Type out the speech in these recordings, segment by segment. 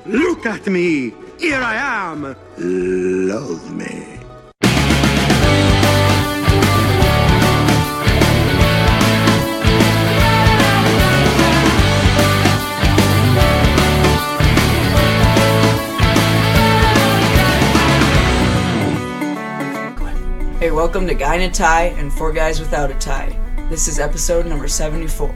Look at me. Here I am. Love me. Hey, welcome to Guy in a Tie and Four Guys Without a Tie. This is episode number 74.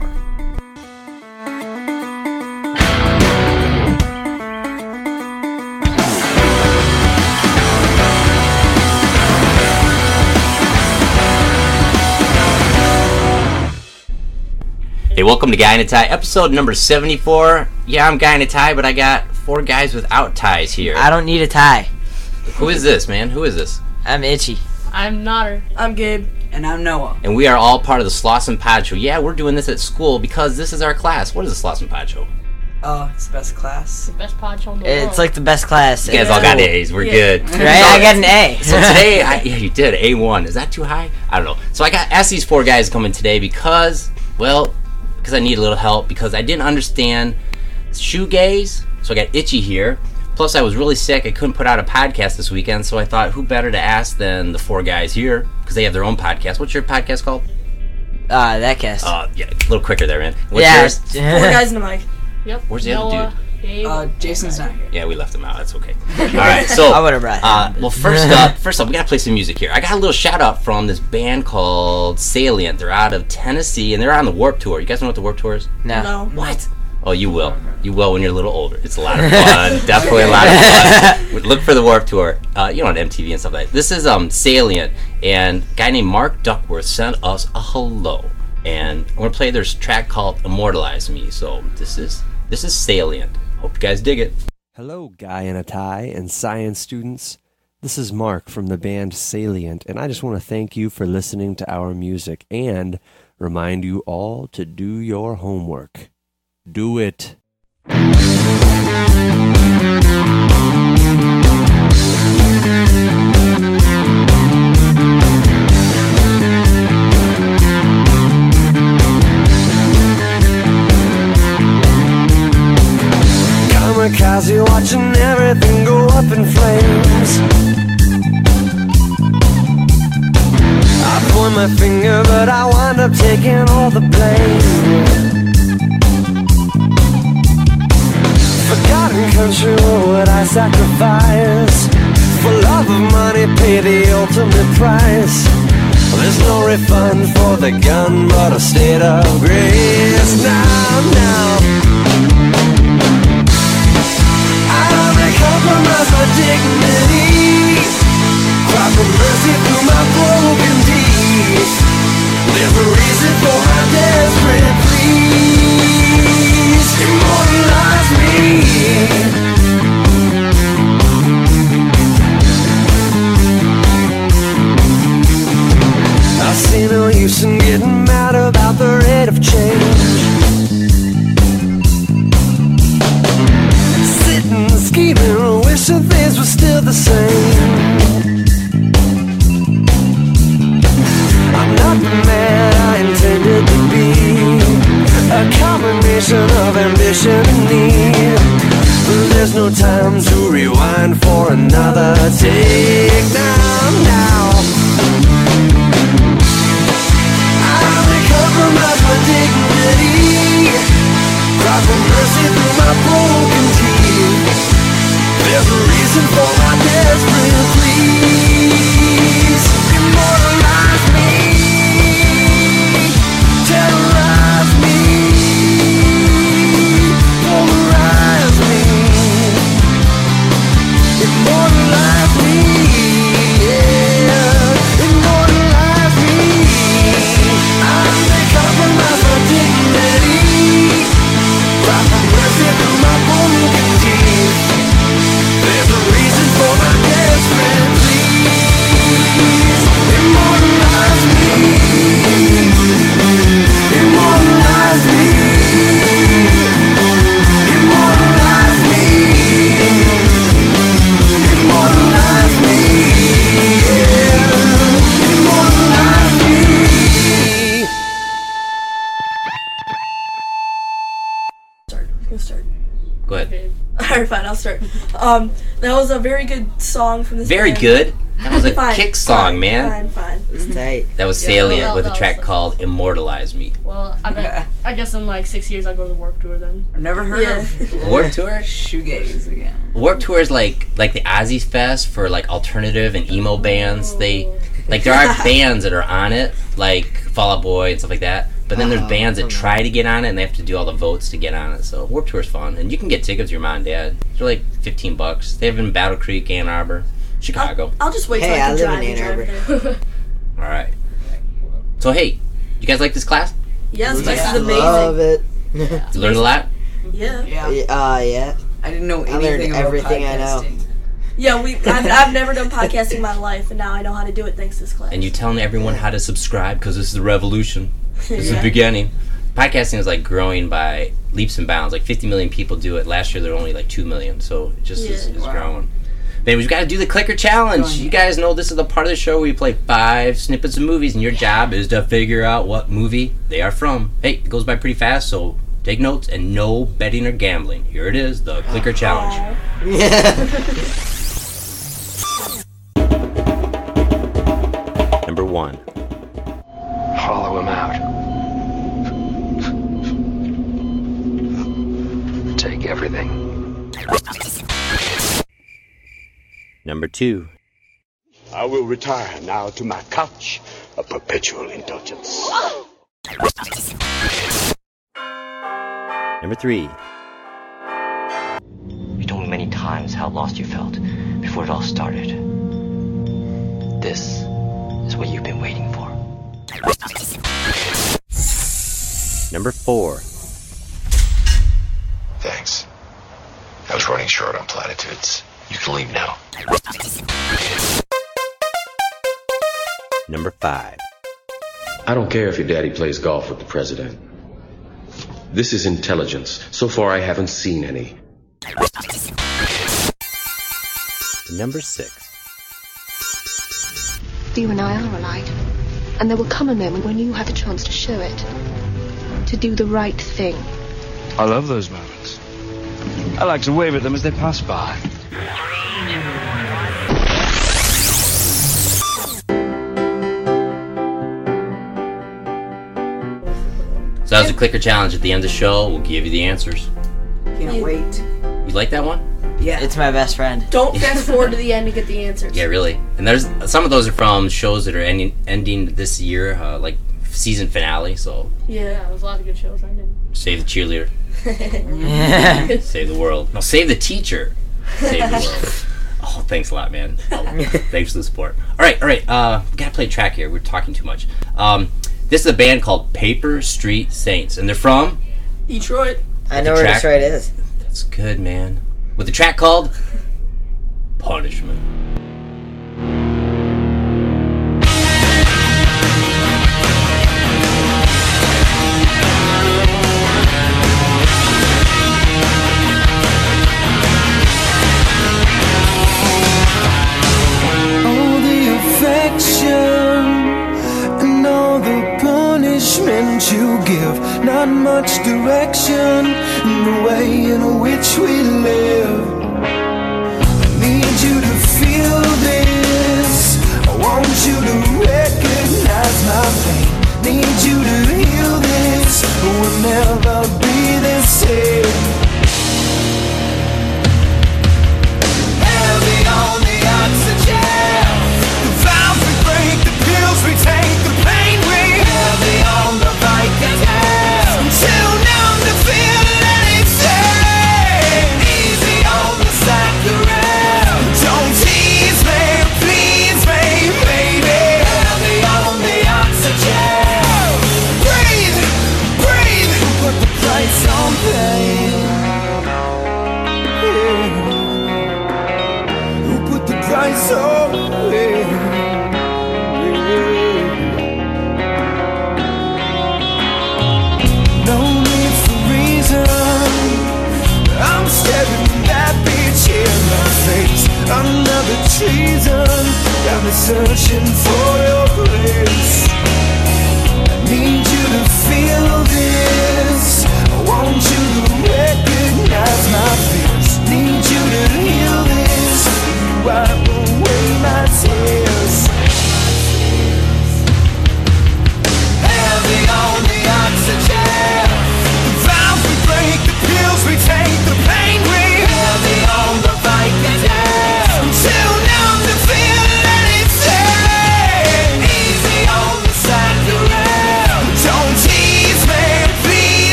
Hey, welcome to Guy in a Tie, episode number 74. Yeah, I'm Guy in a Tie, but I got four guys without ties here. I don't need a tie. Who is this, man? Who is this? I'm Itchy. I'm Notter. I'm Gabe. And I'm Noah. And we are all part of the Slauson Pod Show. Yeah, we're doing this at school because this is our class. What is the Slauson Pod Show? Oh, it's the best class. The best pod show in the world. It's like the best class. You guys all got A's. We're good. Right? I got an A. So today, yeah, you did. A1. Is that too high? I don't know. So I asked these four guys to come in today because I need a little help because I didn't understand shoegaze. So I got Itchy here. Plus, I was really sick. I couldn't put out a podcast this weekend, so I thought, who better to ask than the four guys here because they have their own podcast. What's your podcast called? That cast. Yeah, a little quicker there, man. What's yours? Four guys in the mic. Yep. Where's the other dude? Gabe, Jason's not here. Yeah, we left him out. That's okay. All right, so I would have brought him. well, first up, we gotta play some music here. I got a little shout out from this band called Salient. They're out of Tennessee, and they're on the Warped Tour. You guys know what the Warped Tour is? No. What? Oh, you will. You will when you're a little older. It's a lot of fun. Definitely a lot of fun. Look for the Warped Tour. On MTV and stuff like that. This is Salient, and a guy named Mark Duckworth sent us a hello, and I'm gonna play their track called "Immortalize Me." So this is Salient. Hope you guys dig it. Hello, Guy in a Tie and science students. This is Mark from the band Salient, and I just want to thank you for listening to our music and remind you all to do your homework. Do it. Kamikaze watching everything go up in flames. I point my finger, but I wind up taking all the blame. Forgotten country, what would I sacrifice? For love of money, pay the ultimate price. There's no refund for the gun, but a state of grace. Now I may compromise my dignity, cry for mercy through my broken deeds. There's a reason for my desperate pleas. Immortalize me. I see no use in getting mad about the rate of change. Sitting, scheming, wishing things were still the same. I'm not the man I intended to be, a combination of ambition and need. There's no time to rewind for another take. Now I may compromise my dignity, cry for mercy through my broken teeth. There's a reason for my desperate pleas. Immortalize me, terrorize me, polarize me, immortalize me, yeah, immortalize me. I may compromise my dignity, cry for mercy through my Alright, fine, I'll start. That was a very good song from this Very band. good. That was a Fine, kick song, man. Fine. It's tight. That was Yeah, Salient well, with a that track was- called Immortalize Me. Well, I guess in like 6 years I'll go to the Warped Tour then. I've never heard Yeah. of Warped Tour? shoegaze again. Warped Tour is like the Ozzy Fest for like alternative and emo bands. They like there are bands that are on it, like Fall Out Boy and stuff like that. But then there's bands that try to get on it and they have to do all the votes to get on it. So Warped Tour is fun, and you can get tickets with your mom and dad. They're like $15. They have in Battle Creek, Ann Arbor, Chicago. I'll just wait till Hey, I I can live drive in and Ann drive there. All right. So hey, you guys like this class? Yes, this Yeah. is amazing. Love it. You learned a lot. Yeah. Yeah. Yeah. I didn't know I learned anything about everything I know. podcasting. Yeah, I've never done podcasting in my life, and now I know how to do it thanks to this class. And you telling everyone how to subscribe because this is the revolution. This is the Yeah. beginning. Podcasting is like growing by leaps and bounds. Like 50 million people do it. Last year there were only like 2 million. So it just is Yeah. Wow. growing. Babe, we've got to do the clicker challenge. Going. You guys know this is the part of the show where you play 5 snippets of movies, and your job is to figure out what movie they are from. Hey, it goes by pretty fast, so take notes and no betting or gambling. Here it is, the clicker challenge. Number 1. Hollow him out. Take everything. Number 2. I will retire now to my couch of perpetual indulgence. Number 3. You told me many times how lost you felt before it all started. This is what you've been waiting for. Number 4. Thanks. I was running short on platitudes. You can leave now. Number 5. I don't care if your daddy plays golf with the president. This is intelligence. So far, I haven't seen any. Number 6. You and I are alike. And there will come a moment when you have a chance to show it. To do the right thing. I love those moments. I like to wave at them as they pass by. So that was a clicker challenge. At the end of the show, we'll give you the answers. Can't wait. You like that one? Yeah. It's my best friend. Don't fast forward to the end to get the answers. Yeah, really. And there's some of those are from shows that are ending this year, like season finale. So Yeah, there's a lot of good shows. I did. save the cheerleader, save the world. No, save the teacher, save the world. Oh, thanks a lot, man. Oh, thanks for the support. All right. We gotta play a track here. We're talking too much. This is a band called Paper Street Saints, and they're from Detroit. I know where track- Detroit is. That's good, man. With a track called Punishment. All the affection and all the punishment you give, not much direction in the way in which we live. I need you to feel this. I want you to recognize my pain. Need you to heal this. We'll never be the same. Heavy on the oxygen, the vows we break, the pills we take, the pain we heavy on the Vicodin. I'm too numb to feel anything. Easy on the saccharin. Don't tease me, please me, baby. Heavy on the oxygen. Breathe, breathe. Put the price on pain. Yeah. Who put the price on me? No need for reason. I'm staring that bitch in the face. Another treason. Got me searching for your grace. I need you to feel this. I want you to recognize my fears. Need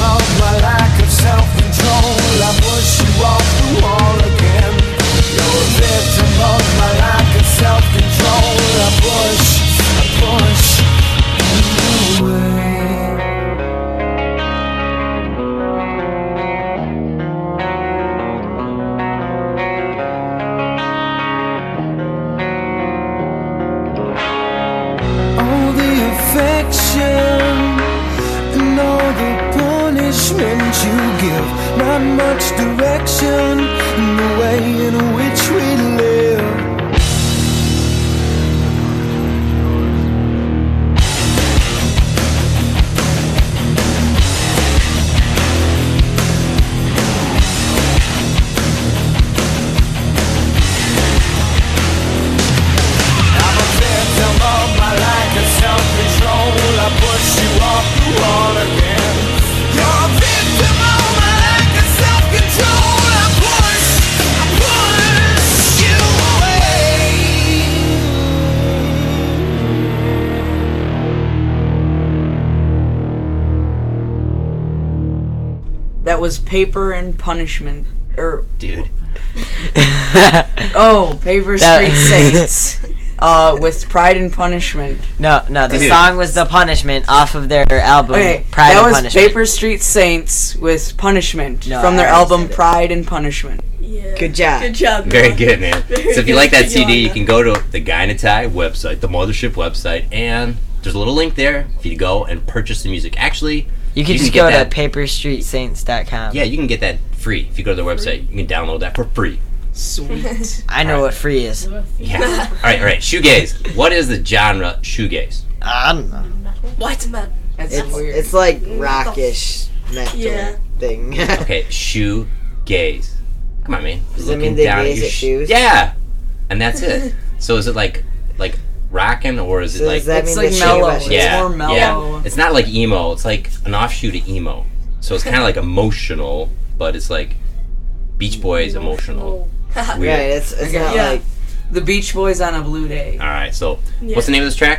of my lack of self-control. I push you off the wall again. You're a victim of my lack of self-control. I push you away. All the affection and all the punishment you give, not much direction in the way in which we live. I'm a victim of my lack of self-control. I push you off the wall again. You're a victim of my lack of self-control. I push you away. That was Paper and Punishment. Dude. Oh, Paper Street Saints. With Pride and Punishment. No, the Dude. song was The Punishment off of their album, Okay, Pride that and was Punishment. Paper Street Saints with Punishment No, from their I already album said it. Pride and Punishment. Yeah. Good job. Good job. Very Noah. good, man. Very So if you good. like that Good CD, you job. can go to the Guy in a Tie website, the Mothership website, and there's a little link there for you to go and purchase the music. Actually, You can just get go that- to paperstreetsaints.com. Yeah, you can get that free. If you go to their website, you can download that for free. Sweet. I know what free is. Yeah. All right. Shoegaze. What is the genre shoegaze? I don't know. What? That's weird. It's like rockish metal Yeah. thing. Okay, shoegaze. Come on, man. Does that Looking mean they down gaze your at shoes? Yeah, and that's it. So is it like rocking, or is it So like? does that It's mean like they mellow. shave It's Yeah, more mellow. yeah. It's not like emo. It's like an offshoot of emo. So it's kind of like emotional, but it's like Beach Boys emotional. Right, Weird. it's Okay, not yeah. like The Beach Boys on a Blue Day. All right. So Yeah. what's the name of this track?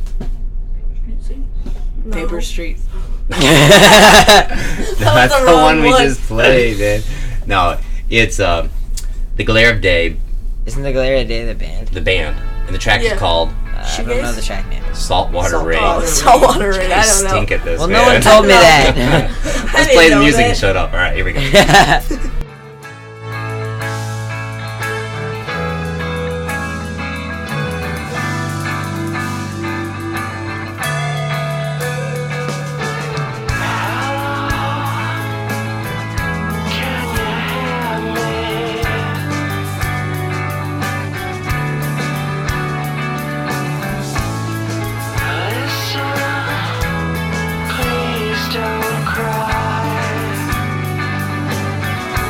No. Paper Street. That's the the wrong one we one. just played, man. No, it's The Glare of Day, isn't the Glare of Day the band? the band, and the track Yeah. is called I don't know the track name. Saltwater Rain. Saltwater Rain. I I don't know. stink at this. Well, man. no one told me that. Let's didn't play the know music that. and shut up. All right, here we go. Please don't cry.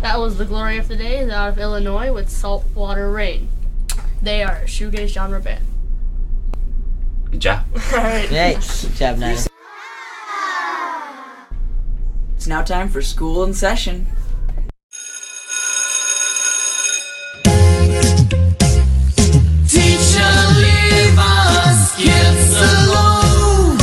That was The Glory of the Day out of Illinois with Saltwater Rain. They are a shoegaze genre band. Good job. Alright. Yay. Good job, Nana. It's now time for school in session. Teacher, leave us kids alone.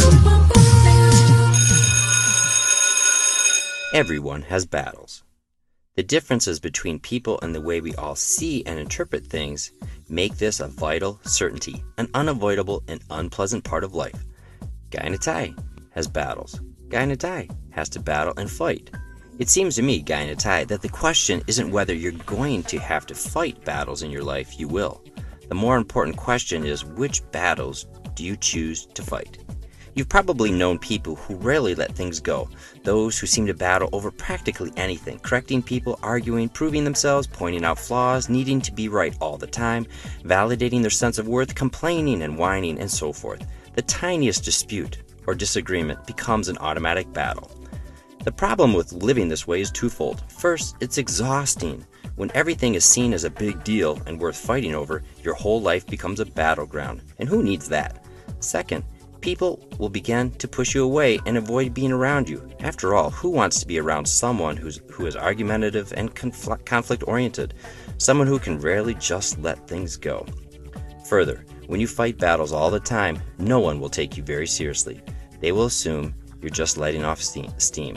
Everyone has battles. The differences between people and the way we all see and interpret things make this a vital certainty, an unavoidable and unpleasant part of life. Guy in a tie has battles. Guy in a tie has to battle and fight. It seems to me, Guy in a tie, that the question isn't whether you're going to have to fight battles in your life. You will. The more important question is, which battles do you choose to fight? You've probably known people who rarely let things go, those who seem to battle over practically anything, correcting people, arguing, proving themselves, pointing out flaws, needing to be right all the time, validating their sense of worth, complaining and whining, and so forth. The tiniest dispute or disagreement becomes an automatic battle. The problem with living this way is twofold. First, it's exhausting. When everything is seen as a big deal and worth fighting over, your whole life becomes a battleground, and who needs that? Second, people will begin to push you away and avoid being around you. After all, who wants to be around someone who is argumentative and conflict-oriented, someone who can rarely just let things go? Further, when you fight battles all the time, no one will take you very seriously. They will assume you're just letting off steam.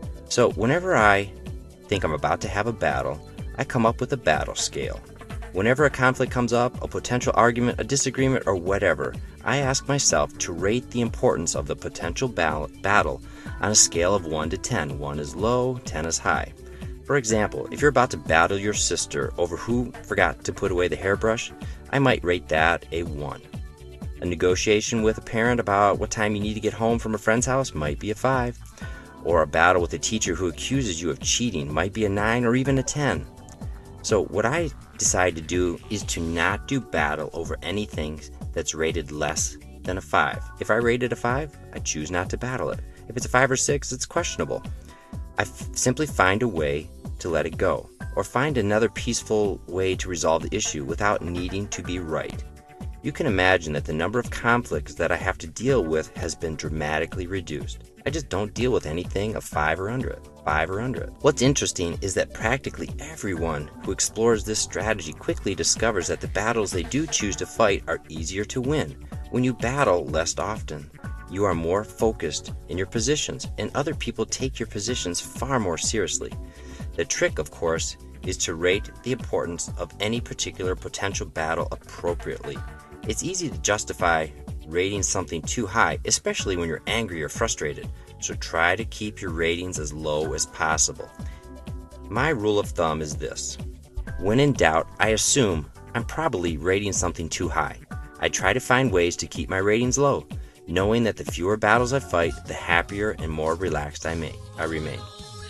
So whenever I think I'm about to have a battle, I come up with a battle scale. Whenever a conflict comes up, a potential argument, a disagreement, or whatever, I ask myself to rate the importance of the potential battle on a scale of 1 to 10. 1 is low, 10 is high. For example, if you're about to battle your sister over who forgot to put away the hairbrush, I might rate that a 1. A negotiation with a parent about what time you need to get home from a friend's house might be a 5. Or a battle with a teacher who accuses you of cheating might be a 9 or even a 10. So what I decide to do is to not do battle over anything that's rated less than a 5. If I rate it a 5, I choose not to battle it. If it's a 5 or 6, it's questionable. I simply find a way to let it go, or find another peaceful way to resolve the issue without needing to be right. You can imagine that the number of conflicts that I have to deal with has been dramatically reduced. I just don't deal with anything of 5 or under it. 5 or under it. What's interesting is that practically everyone who explores this strategy quickly discovers that the battles they do choose to fight are easier to win. When you battle less often, you are more focused in your positions, and other people take your positions far more seriously. The trick, of course, is to rate the importance of any particular potential battle appropriately. It's easy to justify rating something too high, especially when you're angry or frustrated, so try to keep your ratings as low as possible. My rule of thumb is this. When in doubt, I assume I'm probably rating something too high. I try to find ways to keep my ratings low, knowing that the fewer battles I fight, the happier and more relaxed I remain.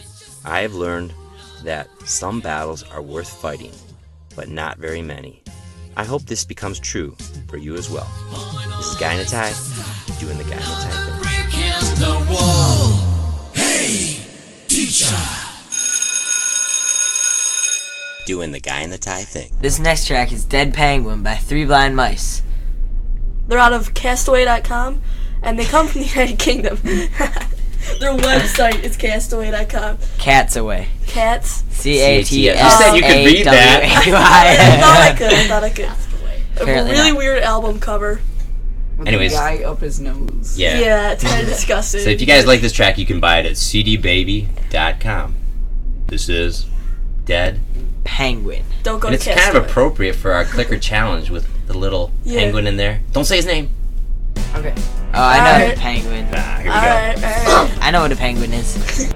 I have learned that some battles are worth fighting, but not very many. I hope this becomes true for you as well. This is Guy in a Tie, doing the Guy in a Tie thing. Breaking the wall. Hey, teacher. Doing the Guy in the Tie thing. This next track is Dead Penguin by Three Blind Mice. They're out of Castaway.com, and they come from the United Kingdom. Their website is Castaway.com. Cats Away. Cats. C-A-T-S-A-W-A-Y. You said you could read that. I thought I could. Apparently A really not. weird album cover. With Anyways. the guy up his nose. Yeah. It's kind of disgusting. So if you guys like this track, you can buy it at cdbaby.com. This is Dead Penguin. Don't go And to it's Castaway. kind of appropriate for our clicker challenge with the little penguin in there. Don't say his name. Okay. Oh, I know Alright. the penguin. Here we go. Alright. I know what a penguin is.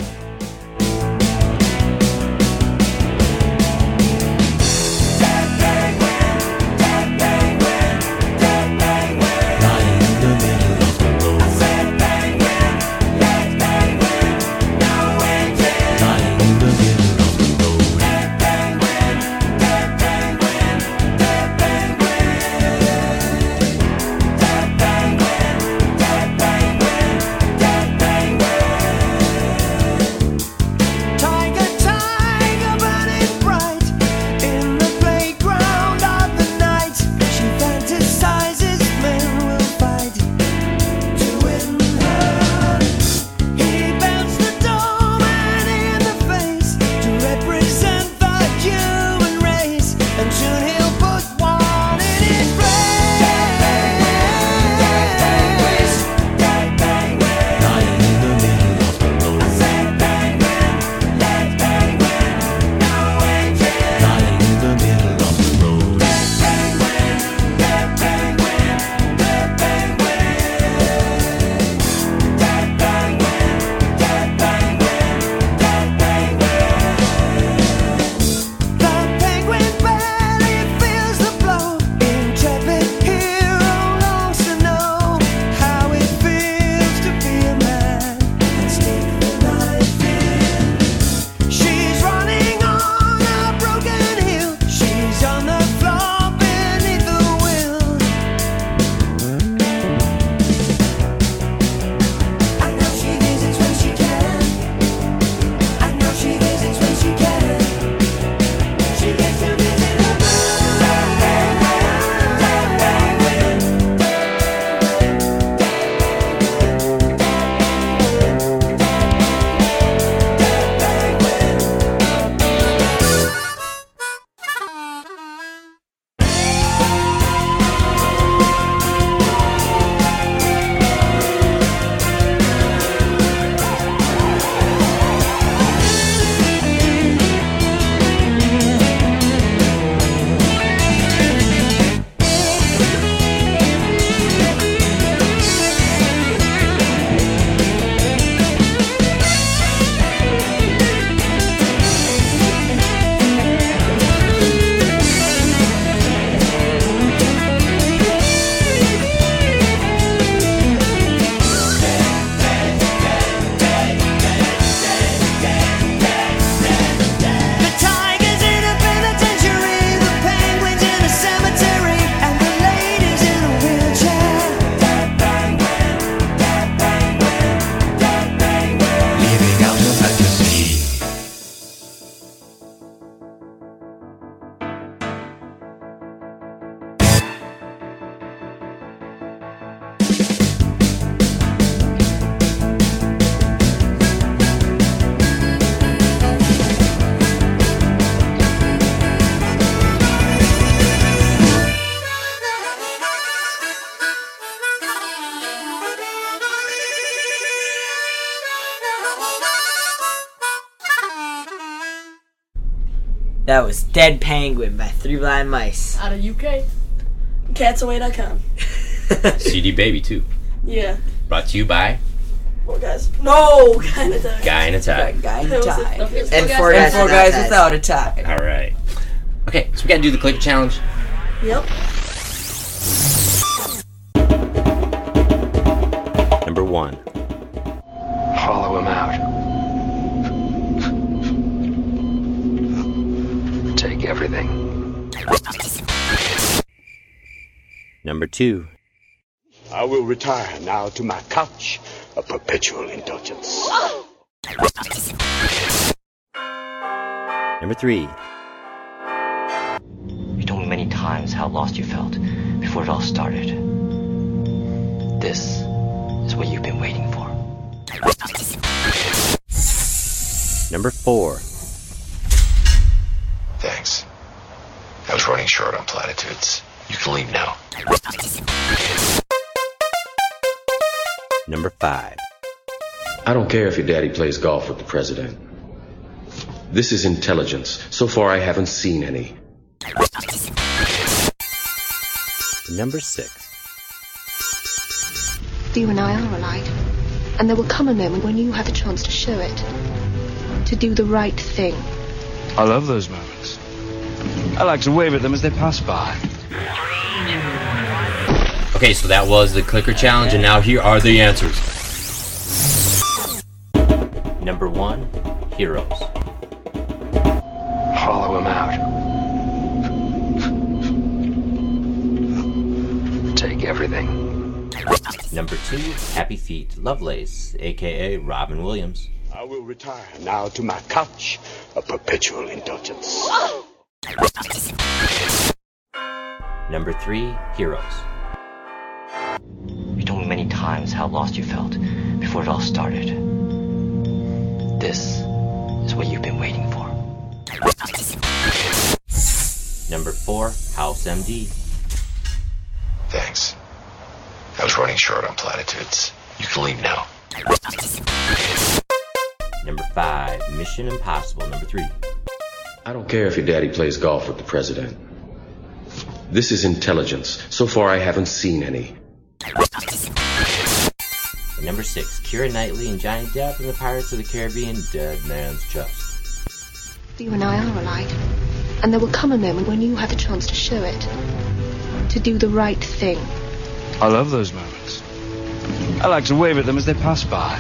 That was Dead Penguin by Three Blind Mice. Out of UK. Catsaway.com. CD Baby 2. Yeah. Brought to you by Four guys. No, Guy in a Tie. Guy in a Tie. Guy in a Tie. And four guys without a tie. All right. Okay, so we got to do the click challenge. Yep. Number 1. Hollow him out. Take everything. Number 2. I will retire now to my couch of perpetual indulgence. Number 3. You told me many times how lost you felt before it all started. This is what you've been waiting for. Number 4. Thanks. I was running short on platitudes. You can leave now. Number 5. I don't care if your daddy plays golf with the president. This is intelligence. So far, I haven't seen any. Number 6. You and I are alike. And there will come a moment when you have a chance to show it. To do the right thing. I love those moments. I like to wave at them as they pass by. Okay, so that was the clicker challenge, and now here are the answers. Number 1. Heroes. Hollow him out. Take everything. Number 2. Happy Feet. Lovelace, a.k.a. Robin Williams. I will retire now to my couch of perpetual indulgence. Number 3. Heroes. You told me many times how lost you felt before it all started. This is what you've been waiting for. Number 4. House MD. Thanks. I was running short on platitudes. You can leave now. Number 5. Mission Impossible. Number 3. I don't care if your daddy plays golf with the president. This is intelligence. So far, I haven't seen any. And number 6. Keira Knightley and Johnny Depp in the Pirates of the Caribbean Dead Man's Chest. You and I are alike. And there will come a moment when you have a chance to show it. To do the right thing. I love those moments. I like to wave at them as they pass by.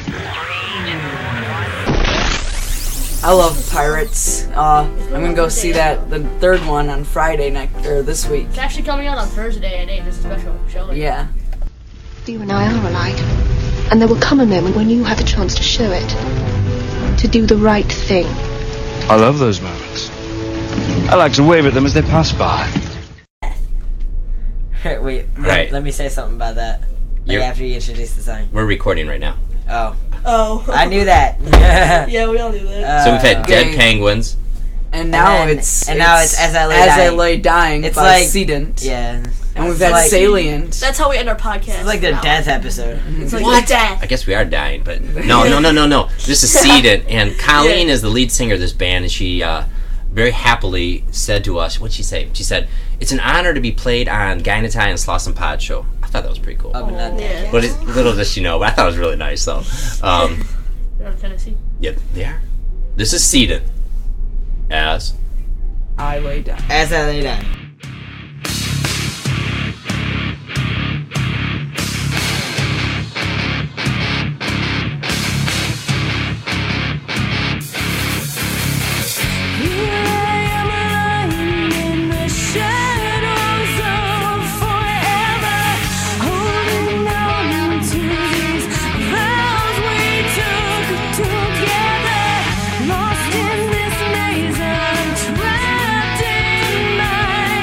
I love Pirates. I'm gonna go see the third one on Friday this week. It's actually coming out on Thursday at 8. It's a special showing. Yeah. You and I are alike. And there will come a moment when you have a chance to show it. To do the right thing. I love those moments. I like to wave at them as they pass by. Wait, Right. let me say something about that. Like after you introduce the song. We're recording right now. Oh, I knew that. Yeah, we all knew that. So we've had Dead Penguins. And now it's As I Lay Dying it's by like Sedent. Yeah. And we've had Salient. That's how we end our podcast. It's like the death episode. It's like What? the death. I guess we are dying, but no. This is Sedent, and Colleen is the lead singer of this band, and she very happily said to us, what'd she say? She said, "It's an honor to be played on Guy in a Tie and Sloss and Pod show." I thought that was pretty cool. Yeah. But little does she know, but I thought it was really nice, though. They're out of Tennessee. Yep, they are. This is Sedent. As I Lay Dying. As I Lay Dying. Lost in this maze, I'm trapped in my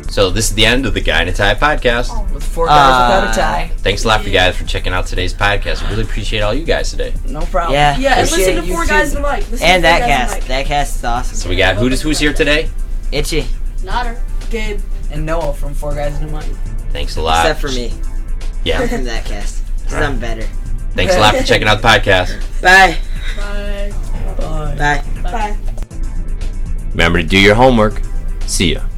So this is the end of the Guy in a Tie podcast. With 4 guys without a tie. Thanks a lot for you guys for checking out today's podcast. I really appreciate all you guys today. No problem. Yeah. Yeah, and listen to 4 Guys in the Mic. And that cast. That cast is awesome. So we got who's here today? Itchy. Nodder. Gabe. And Noah from 4 Guys in the Mic. Thanks a lot. Except for me. Yeah. From that cast. Because I'm better. Thanks a lot for checking out the podcast. Bye. Bye. Bye. Bye. Bye. Remember to do your homework. See ya.